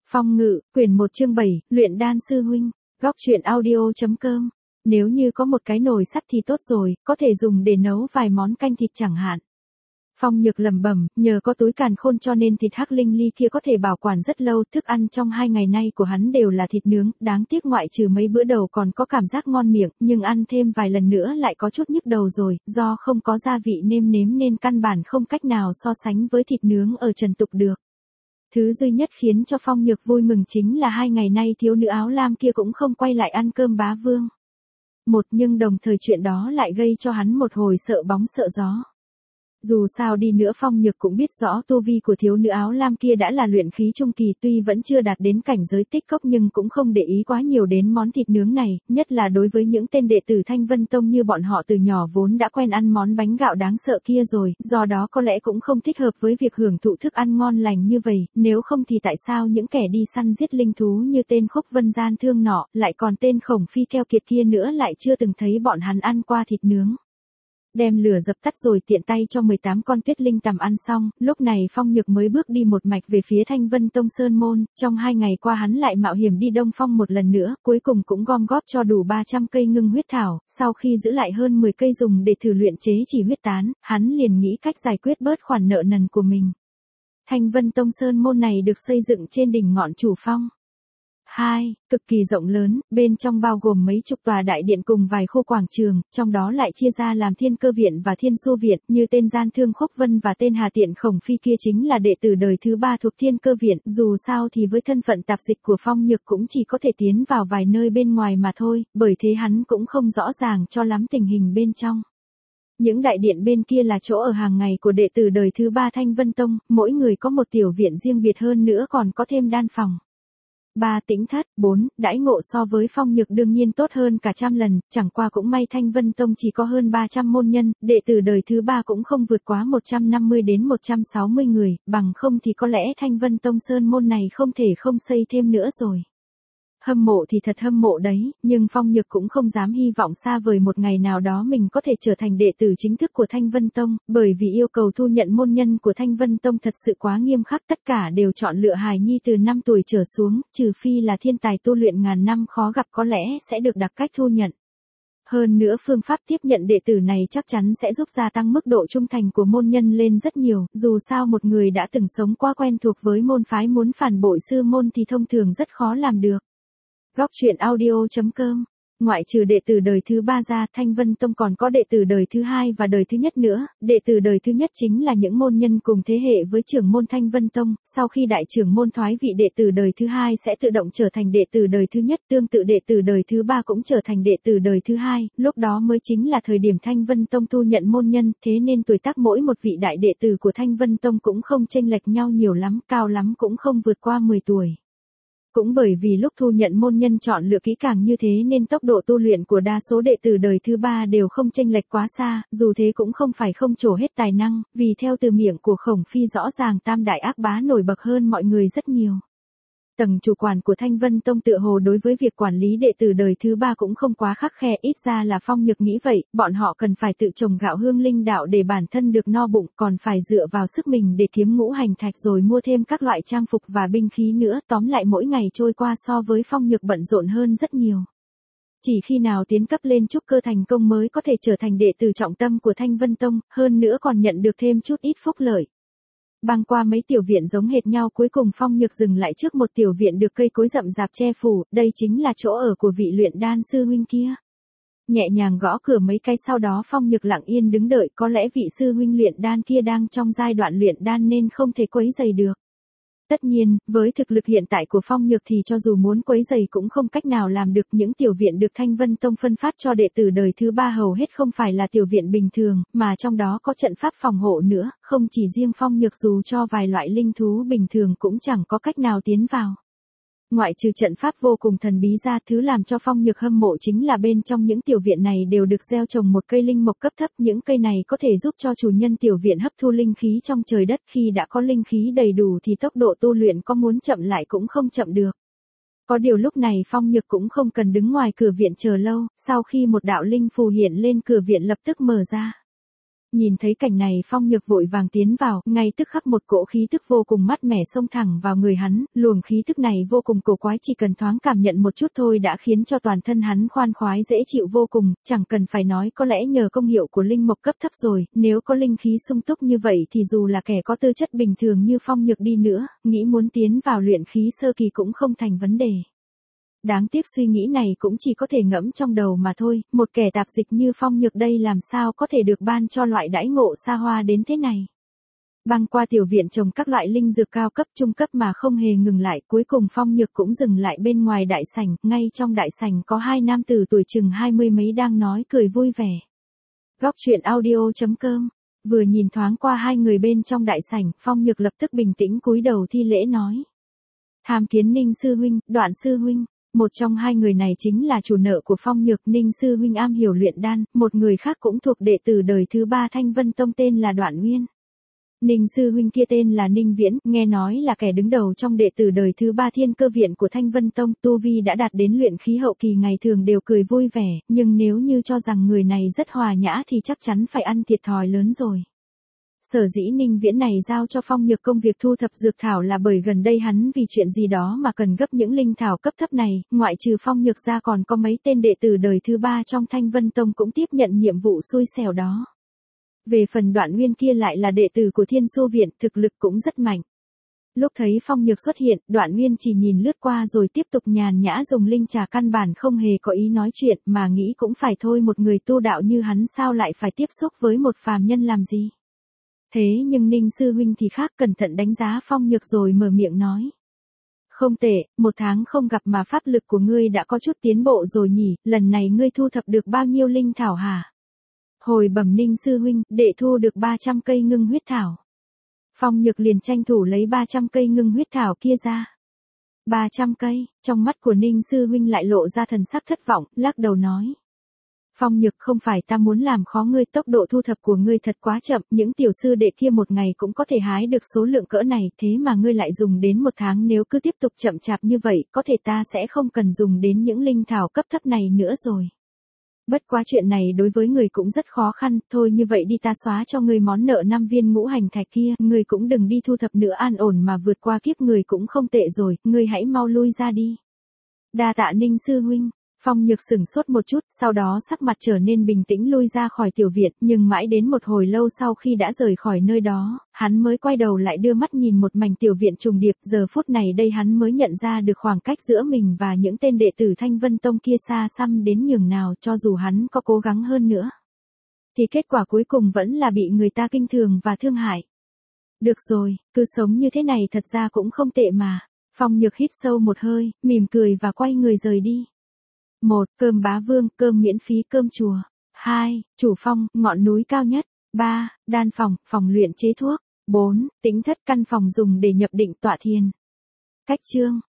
Phong Ngự, quyển 1 chương 7, luyện đan sư huynh, góc truyện audio.com. Nếu như có một cái nồi sắt thì tốt rồi, có thể dùng để nấu vài món canh thịt chẳng hạn. Phong Nhược lẩm bẩm, nhờ có túi càn khôn cho nên thịt hắc linh ly kia có thể bảo quản rất lâu, thức ăn trong 2 ngày nay của hắn đều là thịt nướng, đáng tiếc ngoại trừ mấy bữa đầu còn có cảm giác ngon miệng, nhưng ăn thêm vài lần nữa lại có chút nhức đầu rồi, do không có gia vị nêm nếm nên căn bản không cách nào so sánh với thịt nướng ở Trần Tục được. Thứ duy nhất khiến cho Phong Nhược vui mừng chính là 2 ngày nay thiếu nữ áo lam kia cũng không quay lại ăn cơm bá vương. Nhưng đồng thời chuyện đó lại gây cho hắn một hồi sợ bóng sợ gió. Dù sao đi nữa Phong Nhược cũng biết rõ tu vi của thiếu nữ áo lam kia đã là luyện khí trung kỳ, tuy vẫn chưa đạt đến cảnh giới tích cốc nhưng cũng không để ý quá nhiều đến món thịt nướng này, nhất là đối với những tên đệ tử Thanh Vân Tông như bọn họ từ nhỏ vốn đã quen ăn món bánh gạo đáng sợ kia rồi, do đó có lẽ cũng không thích hợp với việc hưởng thụ thức ăn ngon lành như vậy, nếu không thì tại sao những kẻ đi săn giết linh thú như tên Khúc Vân Gian Thương nọ, lại còn tên Khổng Phi keo kiệt kia nữa lại chưa từng thấy bọn hắn ăn qua thịt nướng. Đem lửa dập tắt rồi tiện tay cho 18 con tuyết linh tằm ăn xong, lúc này Phong Nhược mới bước đi một mạch về phía Thanh Vân Tông Sơn Môn, trong 2 ngày qua hắn lại mạo hiểm đi Đông Phong một lần nữa, cuối cùng cũng gom góp cho đủ 300 cây ngưng huyết thảo, sau khi giữ lại hơn 10 cây dùng để thử luyện chế chỉ huyết tán, hắn liền nghĩ cách giải quyết bớt khoản nợ nần của mình. Thanh Vân Tông Sơn Môn này được xây dựng trên đỉnh ngọn Chủ Phong 2, cực kỳ rộng lớn, bên trong bao gồm mấy chục tòa đại điện cùng vài khu quảng trường, trong đó lại chia ra làm Thiên Cơ Viện và Thiên Xu Viện, như tên Gian Thương Khúc Vân và tên Hà Tiện Khổng Phi kia chính là đệ tử đời thứ 3 thuộc Thiên Cơ Viện, dù sao thì với thân phận tạp dịch của Phong Nhược cũng chỉ có thể tiến vào vài nơi bên ngoài mà thôi, bởi thế hắn cũng không rõ ràng cho lắm tình hình bên trong. Những đại điện bên kia là chỗ ở hàng ngày của đệ tử đời thứ 3 Thanh Vân Tông, mỗi người có một tiểu viện riêng biệt, hơn nữa còn có thêm đan phòng. 3 tĩnh thất, 4, đãi ngộ so với Phong Nhược đương nhiên tốt hơn cả trăm lần, chẳng qua cũng may Thanh Vân Tông chỉ có hơn 300 môn nhân, đệ tử đời thứ 3 cũng không vượt quá 150 đến 160 người, bằng không thì có lẽ Thanh Vân Tông Sơn Môn này không thể không xây thêm nữa rồi. Hâm mộ thì thật hâm mộ đấy, nhưng Phong Nhược cũng không dám hy vọng xa vời một ngày nào đó mình có thể trở thành đệ tử chính thức của Thanh Vân Tông, bởi vì yêu cầu thu nhận môn nhân của Thanh Vân Tông thật sự quá nghiêm khắc, tất cả đều chọn lựa hài nhi từ 5 tuổi trở xuống, trừ phi là thiên tài tu luyện ngàn năm khó gặp có lẽ sẽ được đặc cách thu nhận. Hơn nữa phương pháp tiếp nhận đệ tử này chắc chắn sẽ giúp gia tăng mức độ trung thành của môn nhân lên rất nhiều, dù sao một người đã từng sống quá quen thuộc với môn phái muốn phản bội sư môn thì thông thường rất khó làm được. Góc truyện audio.com. Ngoại trừ đệ tử đời thứ 3 ra, Thanh Vân Tông còn có đệ tử đời thứ 2 và đời thứ nhất nữa. Đệ tử đời thứ nhất chính là những môn nhân cùng thế hệ với trưởng môn Thanh Vân Tông, sau khi đại trưởng môn thoái vị đệ tử đời thứ 2 sẽ tự động trở thành đệ tử đời thứ nhất, tương tự đệ tử đời thứ 3 cũng trở thành đệ tử đời thứ 2, lúc đó mới chính là thời điểm Thanh Vân Tông thu nhận môn nhân, thế nên tuổi tác mỗi một vị đại đệ tử của Thanh Vân Tông cũng không chênh lệch nhau nhiều lắm, cao lắm cũng không vượt qua 10 tuổi. Cũng bởi vì lúc thu nhận môn nhân chọn lựa kỹ càng như thế nên tốc độ tu luyện của đa số đệ tử đời thứ 3 đều không chênh lệch quá xa, dù thế cũng không phải không trổ hết tài năng, vì theo từ miệng của Khổng Phi rõ ràng tam đại ác bá nổi bật hơn mọi người rất nhiều. Tầng chủ quản của Thanh Vân Tông tựa hồ đối với việc quản lý đệ tử đời thứ 3 cũng không quá khắt khe, ít ra là Phong Nhược nghĩ vậy, bọn họ cần phải tự trồng gạo hương linh đạo để bản thân được no bụng, còn phải dựa vào sức mình để kiếm ngũ hành thạch rồi mua thêm các loại trang phục và binh khí nữa, tóm lại mỗi ngày trôi qua so với Phong Nhược bận rộn hơn rất nhiều. Chỉ khi nào tiến cấp lên trúc cơ thành công mới có thể trở thành đệ tử trọng tâm của Thanh Vân Tông, hơn nữa còn nhận được thêm chút ít phúc lợi. Băng qua mấy tiểu viện giống hệt nhau, cuối cùng Phong Nhược dừng lại trước một tiểu viện được cây cối rậm rạp che phủ, đây chính là chỗ ở của vị luyện đan sư huynh kia. Nhẹ nhàng gõ cửa mấy cái sau đó Phong Nhược lặng yên đứng đợi, có lẽ vị sư huynh luyện đan kia đang trong giai đoạn luyện đan nên không thể quấy rầy được. Tất nhiên, với thực lực hiện tại của Phong Nhược thì cho dù muốn quấy rầy cũng không cách nào làm được, những tiểu viện được Thanh Vân Tông phân phát cho đệ tử đời thứ 3 hầu hết không phải là tiểu viện bình thường, mà trong đó có trận pháp phòng hộ nữa, không chỉ riêng Phong Nhược dù cho vài loại linh thú bình thường cũng chẳng có cách nào tiến vào. Ngoại trừ trận pháp vô cùng thần bí ra, thứ làm cho Phong Nhược hâm mộ chính là bên trong những tiểu viện này đều được gieo trồng một cây linh mộc cấp thấp, những cây này có thể giúp cho chủ nhân tiểu viện hấp thu linh khí trong trời đất, khi đã có linh khí đầy đủ thì tốc độ tu luyện có muốn chậm lại cũng không chậm được. Có điều lúc này Phong Nhược cũng không cần đứng ngoài cửa viện chờ lâu, sau khi một đạo linh phù hiện lên cửa viện lập tức mở ra. Nhìn thấy cảnh này Phong Nhược vội vàng tiến vào, ngay tức khắc một cỗ khí tức vô cùng mát mẻ xông thẳng vào người hắn, luồng khí tức này vô cùng cổ quái, chỉ cần thoáng cảm nhận một chút thôi đã khiến cho toàn thân hắn khoan khoái dễ chịu vô cùng, chẳng cần phải nói có lẽ nhờ công hiệu của linh mộc cấp thấp rồi, nếu có linh khí sung túc như vậy thì dù là kẻ có tư chất bình thường như Phong Nhược đi nữa, nghĩ muốn tiến vào luyện khí sơ kỳ cũng không thành vấn đề. Đáng tiếc suy nghĩ này cũng chỉ có thể ngẫm trong đầu mà thôi, một kẻ tạp dịch như Phong Nhược đây làm sao có thể được ban cho loại đãi ngộ xa hoa đến thế này. Băng qua tiểu viện trồng các loại linh dược cao cấp trung cấp mà không hề ngừng lại, cuối cùng Phong Nhược cũng dừng lại bên ngoài đại sảnh, ngay trong đại sảnh có hai nam tử tuổi chừng 20 mấy đang nói cười vui vẻ. Góc truyện audio.com. Vừa nhìn thoáng qua hai người bên trong đại sảnh, Phong Nhược lập tức bình tĩnh cúi đầu thi lễ nói: "Tham kiến Ninh sư huynh, Đoạn sư huynh." Một trong hai người này chính là chủ nợ của Phong Nhược. Ninh sư huynh am hiểu luyện đan, một người khác cũng thuộc đệ tử đời thứ 3 Thanh Vân Tông tên là Đoạn Uyên. Ninh sư huynh kia tên là Ninh Viễn, nghe nói là kẻ đứng đầu trong đệ tử đời thứ 3 Thiên Cơ viện của Thanh Vân Tông, tu vi đã đạt đến luyện khí hậu kỳ, ngày thường đều cười vui vẻ, nhưng nếu như cho rằng người này rất hòa nhã thì chắc chắn phải ăn thiệt thòi lớn rồi. Sở dĩ Ninh Viễn này giao cho Phong Nhược công việc thu thập dược thảo là bởi gần đây hắn vì chuyện gì đó mà cần gấp những linh thảo cấp thấp này, ngoại trừ Phong Nhược ra còn có mấy tên đệ tử đời thứ 3 trong Thanh Vân Tông cũng tiếp nhận nhiệm vụ xui xẻo đó. Về phần Đoạn Nguyên kia lại là đệ tử của Thiên Xu viện, thực lực cũng rất mạnh. Lúc thấy Phong Nhược xuất hiện, Đoạn Nguyên chỉ nhìn lướt qua rồi tiếp tục nhàn nhã dùng linh trà, căn bản không hề có ý nói chuyện, mà nghĩ cũng phải thôi, một người tu đạo như hắn sao lại phải tiếp xúc với một phàm nhân làm gì. Thế nhưng Ninh sư huynh thì khác, cẩn thận đánh giá Phong Nhược rồi mở miệng nói: "Không tệ, 1 tháng không gặp mà pháp lực của ngươi đã có chút tiến bộ rồi nhỉ, lần này ngươi thu thập được bao nhiêu linh thảo hả?" Hồi bẩm Ninh sư huynh, đệ thu được 300 cây ngưng huyết thảo. Phong Nhược liền tranh thủ lấy 300 cây ngưng huyết thảo kia ra. 300 cây, trong mắt của Ninh sư huynh lại lộ ra thần sắc thất vọng, lắc đầu nói: "Phong Nhược, không phải ta muốn làm khó ngươi, tốc độ thu thập của ngươi thật quá chậm, những tiểu sư đệ kia một ngày cũng có thể hái được số lượng cỡ này, thế mà ngươi lại dùng đến 1 tháng, nếu cứ tiếp tục chậm chạp như vậy, có thể ta sẽ không cần dùng đến những linh thảo cấp thấp này nữa rồi. Bất quá chuyện này đối với người cũng rất khó khăn, thôi như vậy đi, ta xóa cho ngươi món nợ 5 viên ngũ hành thạch kia, ngươi cũng đừng đi thu thập nữa, an ổn mà vượt qua kiếp người cũng không tệ rồi, ngươi hãy mau lui ra đi." "Đa tạ Ninh sư huynh." Phong Nhược sửng sốt một chút, sau đó sắc mặt trở nên bình tĩnh lui ra khỏi tiểu viện, nhưng mãi đến một hồi lâu sau khi đã rời khỏi nơi đó, hắn mới quay đầu lại đưa mắt nhìn một mảnh tiểu viện trùng điệp, giờ phút này đây hắn mới nhận ra được khoảng cách giữa mình và những tên đệ tử Thanh Vân Tông kia xa xăm đến nhường nào, cho dù hắn có cố gắng hơn nữa, thì kết quả cuối cùng vẫn là bị người ta khinh thường và thương hại. Được rồi, cứ sống như thế này thật ra cũng không tệ mà. Phong Nhược hít sâu một hơi, mỉm cười và quay người rời đi. 1. Cơm bá vương, cơm miễn phí, cơm chùa. 2. Chủ phong, ngọn núi cao nhất. 3. Đan phòng, phòng luyện chế thuốc. 4. Tĩnh thất, căn phòng dùng để nhập định tọa thiền. Cách chương